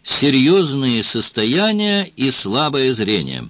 серьезные состояния и слабое зрение.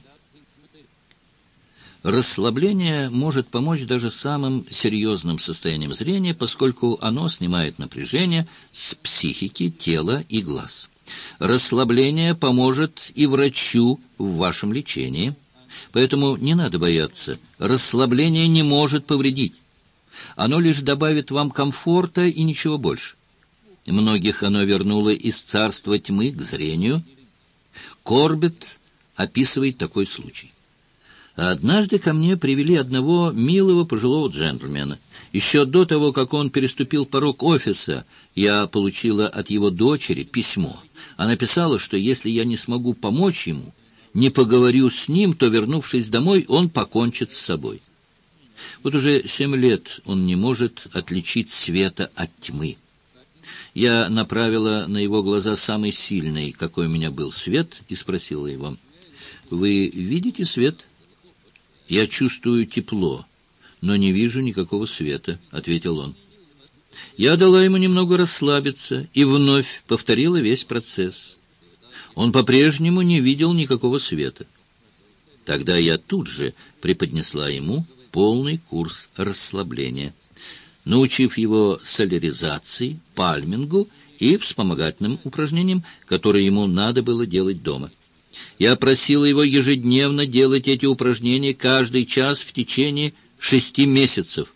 Расслабление может помочь даже самым серьезным состояниям зрения, поскольку оно снимает напряжение с психики, тела и глаз. Расслабление поможет и врачу в вашем лечении, поэтому не надо бояться. Расслабление не может повредить. Оно лишь добавит вам комфорта и ничего больше. Многих оно вернуло из царства тьмы к зрению. Корбетт описывает такой случай. Однажды ко мне привели одного милого пожилого джентльмена. Еще до того, как он переступил порог офиса, я получила от его дочери письмо. Она писала, что если я не смогу помочь ему, не поговорю с ним, то, вернувшись домой, он покончит с собой. Вот уже 7 лет он не может отличить света от тьмы. Я направила на его глаза самый сильный, какой у меня был, свет, и спросила его: «Вы видите свет?» «Я чувствую тепло, но не вижу никакого света», — ответил он. Я дала ему немного расслабиться и вновь повторила весь процесс. Он по-прежнему не видел никакого света. Тогда я тут же преподнесла ему полный курс расслабления, научив его соляризации, пальмингу и вспомогательным упражнениям, которые ему надо было делать дома. Я просила его ежедневно делать эти упражнения каждый час в течение 6 месяцев.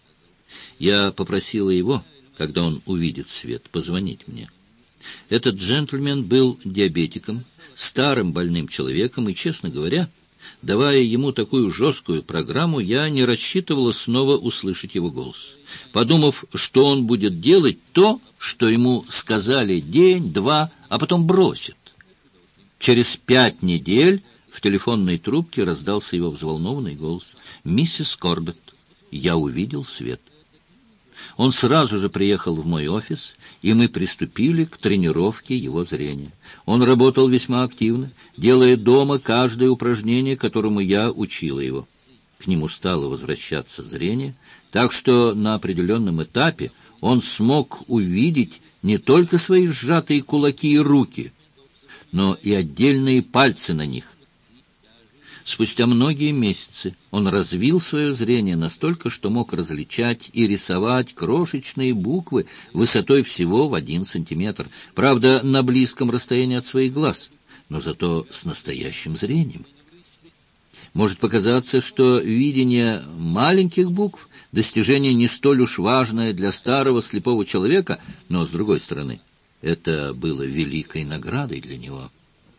Я попросила его, когда он увидит свет, позвонить мне. Этот джентльмен был диабетиком, старым больным человеком, и, честно говоря, давая ему такую жесткую программу, я не рассчитывала снова услышать его голос, подумав, что он будет делать то, что ему сказали день-два, а потом бросит. Через 5 недель в телефонной трубке раздался его взволнованный голос: «Миссис Корбетт, я увидел свет». Он сразу же приехал в мой офис, и мы приступили к тренировке его зрения. Он работал весьма активно, делая дома каждое упражнение, которому я учила его. К нему стало возвращаться зрение, так что на определенном этапе он смог увидеть не только свои сжатые кулаки и руки, но и отдельные пальцы на них. Спустя многие месяцы он развил свое зрение настолько, что мог различать и рисовать крошечные буквы высотой всего в 1 сантиметр, правда, на близком расстоянии от своих глаз, но зато с настоящим зрением. Может показаться, что видение маленьких букв — достижение не столь уж важное для старого слепого человека, но, с другой стороны, это было великой наградой для него.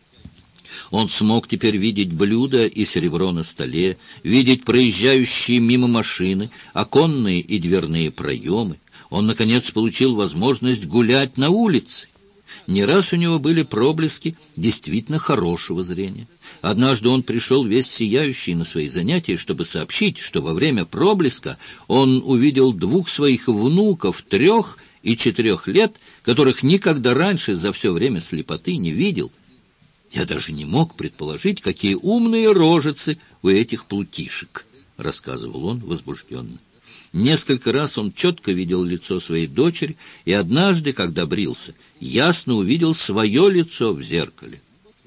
Он смог теперь видеть блюда и серебро на столе, видеть проезжающие мимо машины, оконные и дверные проемы. Он, наконец, получил возможность гулять на улице. Не раз у него были проблески действительно хорошего зрения. Однажды он пришел весь сияющий на свои занятия, чтобы сообщить, что во время проблеска он увидел 2 своих внуков 3 и 4 лет, которых никогда раньше за все время слепоты не видел. «Я даже не мог предположить, какие умные рожицы у этих плутишек», — рассказывал он возбужденно. Несколько раз он четко видел лицо своей дочери, и однажды, когда брился, ясно увидел свое лицо в зеркале.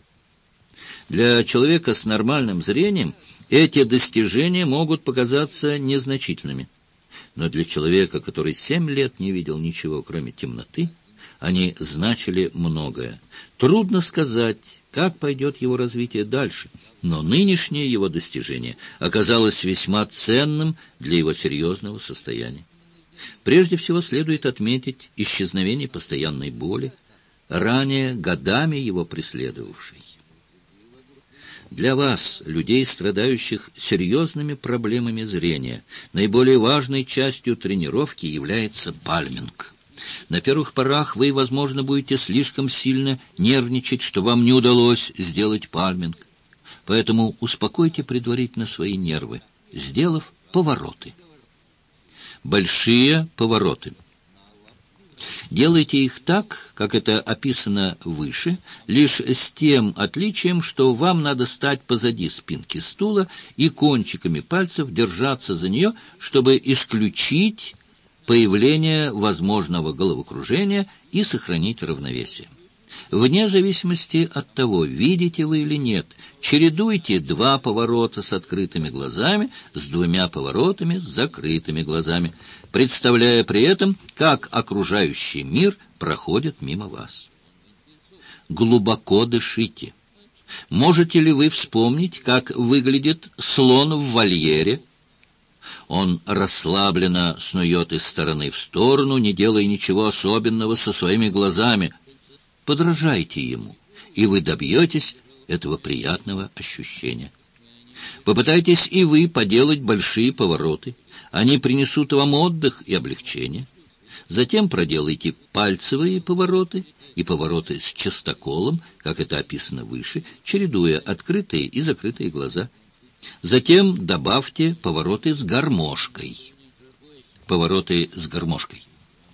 Для человека с нормальным зрением эти достижения могут показаться незначительными. Но для человека, который 7 лет не видел ничего, кроме темноты, они значили многое. Трудно сказать, как пойдет его развитие дальше, но нынешнее его достижение оказалось весьма ценным для его серьезного состояния. Прежде всего следует отметить исчезновение постоянной боли, ранее годами его преследовавшей. Для вас, людей, страдающих серьезными проблемами зрения, наиболее важной частью тренировки является пальминг. На первых порах вы, возможно, будете слишком сильно нервничать, что вам не удалось сделать пальминг. Поэтому успокойте предварительно свои нервы, сделав повороты. Большие повороты. Делайте их так, как это описано выше, лишь с тем отличием, что вам надо стать позади спинки стула и кончиками пальцев держаться за нее, чтобы исключить появление возможного головокружения и сохранить равновесие. Вне зависимости от того, видите вы или нет, чередуйте 2 поворота с открытыми глазами с 2 поворотами с закрытыми глазами, представляя при этом, как окружающий мир проходит мимо вас. Глубоко дышите. Можете ли вы вспомнить, как выглядит слон в вольере? Он расслабленно снует из стороны в сторону, не делая ничего особенного со своими глазами. Подражайте ему, и вы добьетесь этого приятного ощущения. Попытайтесь и вы поделать большие повороты. Они принесут вам отдых и облегчение. Затем проделайте пальцевые повороты и повороты с частоколом, как это описано выше, чередуя открытые и закрытые глаза. Затем добавьте повороты с гармошкой. Повороты с гармошкой.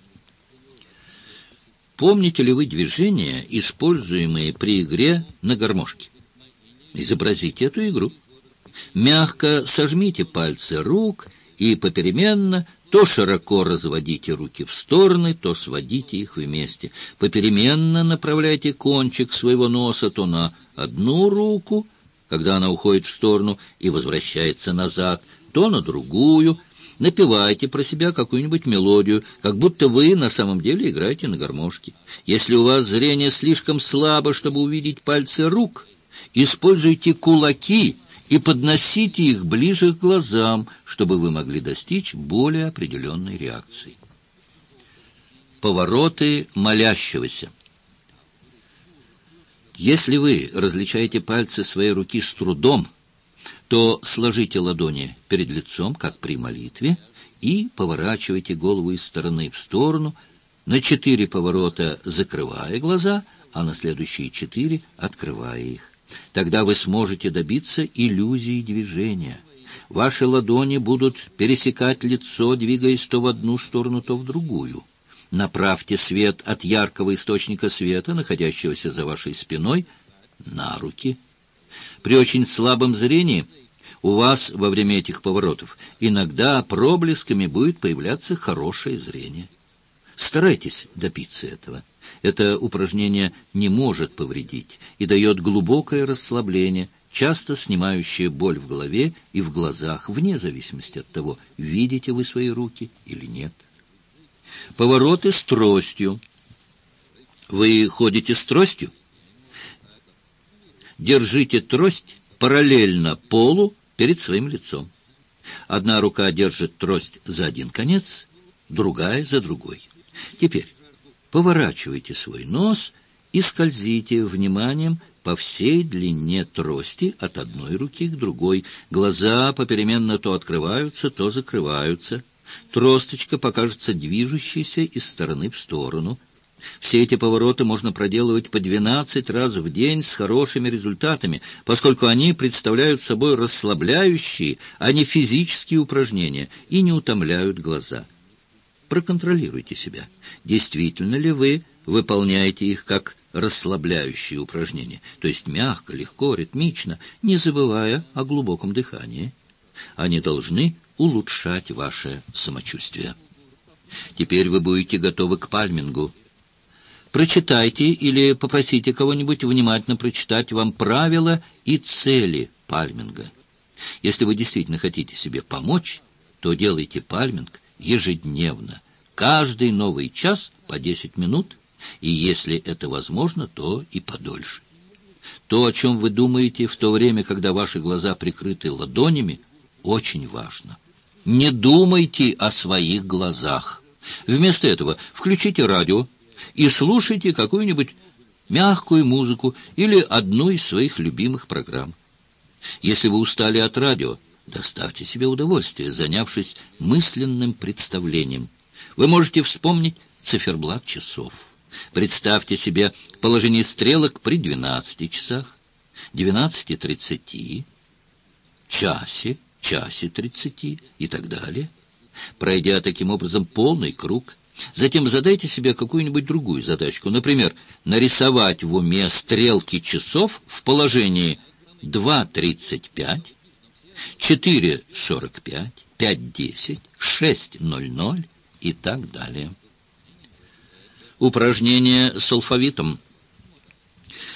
Помните ли вы движения, используемые при игре на гармошке? Изобразите эту игру. Мягко сожмите пальцы рук и попеременно то широко разводите руки в стороны, то сводите их вместе. Попеременно направляйте кончик своего носа то на одну руку, когда она уходит в сторону и возвращается назад, то на другую. Напевайте про себя какую-нибудь мелодию, как будто вы на самом деле играете на гармошке. Если у вас зрение слишком слабо, чтобы увидеть пальцы рук, используйте кулаки и подносите их ближе к глазам, чтобы вы могли достичь более определенной реакции. Повороты молящегося. Если вы различаете пальцы своей руки с трудом, то сложите ладони перед лицом, как при молитве, и поворачивайте голову из стороны в сторону, на 4 поворота закрывая глаза, а на следующие 4 открывая их. Тогда вы сможете добиться иллюзии движения. Ваши ладони будут пересекать лицо, двигаясь то в одну сторону, то в другую. Направьте свет от яркого источника света, находящегося за вашей спиной, на руки. При очень слабом зрении у вас во время этих поворотов иногда проблесками будет появляться хорошее зрение. Старайтесь добиться этого. Это упражнение не может повредить и дает глубокое расслабление, часто снимающее боль в голове и в глазах, вне зависимости от того, видите вы свои руки или нет. Повороты с тростью. Вы ходите с тростью? Держите трость параллельно полу перед своим лицом. Одна рука держит трость за один конец, другая за другой. Теперь поворачивайте свой нос и скользите вниманием по всей длине трости от одной руки к другой. Глаза попеременно то открываются, то закрываются. Тросточка покажется движущейся из стороны в сторону. Все эти повороты можно проделывать по 12 раз в день с хорошими результатами, поскольку они представляют собой расслабляющие, а не физические упражнения и не утомляют глаза. Проконтролируйте себя. Действительно ли вы выполняете их как расслабляющие упражнения, то есть мягко, легко, ритмично, не забывая о глубоком дыхании? Они должны улучшать ваше самочувствие. Теперь вы будете готовы к пальмингу. Прочитайте или попросите кого-нибудь внимательно прочитать вам правила и цели пальминга. Если вы действительно хотите себе помочь, то делайте пальминг ежедневно, каждый новый час по 10 минут, и если это возможно, то и подольше. То, о чем вы думаете в то время, когда ваши глаза прикрыты ладонями, очень важно. Не думайте о своих глазах. Вместо этого включите радио и слушайте какую-нибудь мягкую музыку или одну из своих любимых программ. Если вы устали от радио, доставьте себе удовольствие, занявшись мысленным представлением. Вы можете вспомнить циферблат часов. Представьте себе положение стрелок при 12 часах, 12:30, часе 30 и так далее. Пройдя таким образом полный круг, затем задайте себе какую-нибудь другую задачку. Например, нарисовать в уме стрелки часов в положении 2:35, 4:45, 5:10, 6:00 и так далее. Упражнение с алфавитом.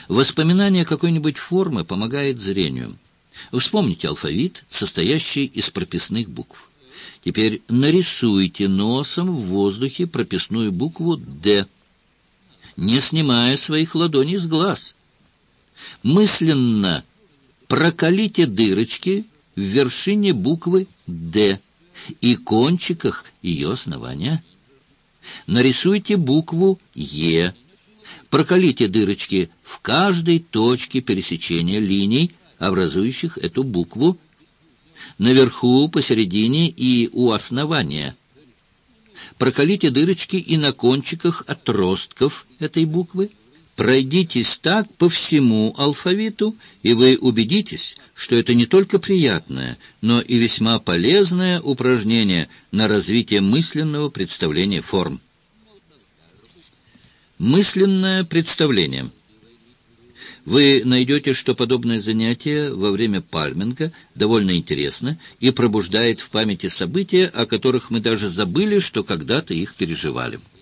Воспоминание какой-нибудь формы помогает зрению. Вспомните алфавит, состоящий из прописных букв. Теперь нарисуйте носом в воздухе прописную букву «Д», не снимая своих ладоней с глаз. Мысленно проколите дырочки в вершине буквы «Д» и кончиках ее основания. Нарисуйте букву «Е». Проколите дырочки в каждой точке пересечения линий, образующих эту букву, наверху, посередине и у основания. Проколите дырочки и на кончиках отростков этой буквы. Пройдитесь так по всему алфавиту, и вы убедитесь, что это не только приятное, но и весьма полезное упражнение на развитие мысленного представления форм. Мысленное представление. Вы найдете, что подобное занятие во время пальминга довольно интересно и пробуждает в памяти события, о которых мы даже забыли, что когда-то их переживали.